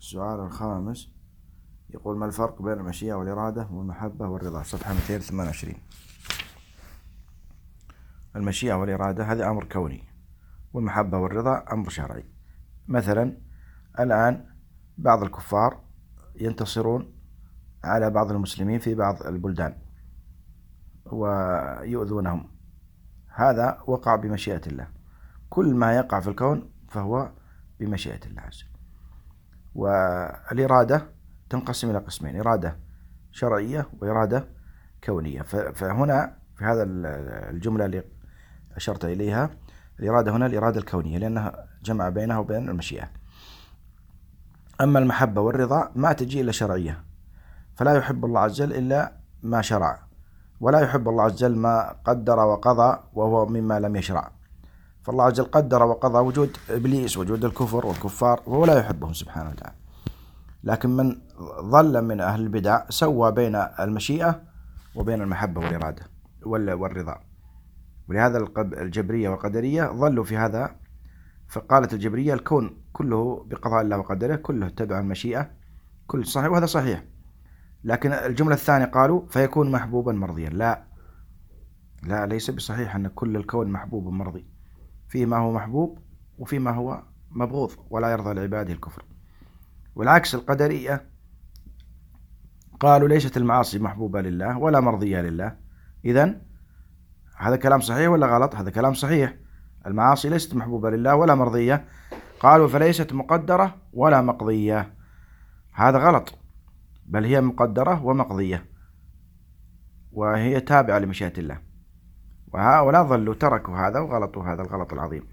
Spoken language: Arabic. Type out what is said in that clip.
السؤال الخامس يقول: ما الفرق بين المشيئة والإرادة والمحبة والرضا؟ صفحة 228. المشيئة والإرادة هذا أمر كوني، والمحبة والرضا أمر شرعي. مثلا الآن بعض الكفار ينتصرون على بعض المسلمين في بعض البلدان ويؤذونهم، هذا وقع بمشيئة الله. كل ما يقع في الكون فهو بمشيئة الله عز وجل. والإرادة تنقسم إلى قسمين: إرادة شرعية وإرادة كونية. فهنا في هذا الجملة اللي أشرت إليها، الإرادة هنا الإرادة الكونية لأنها جمع بينها وبين المشيئة. أما المحبة والرضا ما تجي إلا شرعية، فلا يحب الله عز وجل إلا ما شرع، ولا يحب الله عز وجل ما قدر وقضى وهو مما لم يشرع. فالله عز وجل قدر وقضى وجود إبليس، وجود الكفر والكفار، وهو لا يحبهم سبحانه وتعالى. لكن من ظل من أهل البدع سوى بين المشيئة وبين المحبة والإرادة والرضا. ولهذا الجبرية والقدرية ظلوا في هذا. فقالت الجبرية: الكون كله بقضاء الله وقدره، كله تبع المشيئة، كل صحيح، وهذا صحيح. لكن الجملة الثانية قالوا: فيكون محبوبا مرضيا. لا، ليس بصحيح أن كل الكون محبوب مرضي. فيه ما هو محبوب وفيه ما هو مبغوض، ولا يرضى لعباده الكفر. والعكس القدرية قالوا: ليست المعاصي محبوبة لله ولا مرضية لله. إذن هذا كلام صحيح ولا غلط؟ هذا كلام صحيح. المعاصي ليست محبوبة لله ولا مرضية. قالوا: فليست مقدرة ولا مقضية. هذا غلط، بل هي مقدرة ومقضية، وهي تابعة لمشيئة الله. وهؤلاء ظلوا تركوا هذا وغلطوا هذا الغلط العظيم.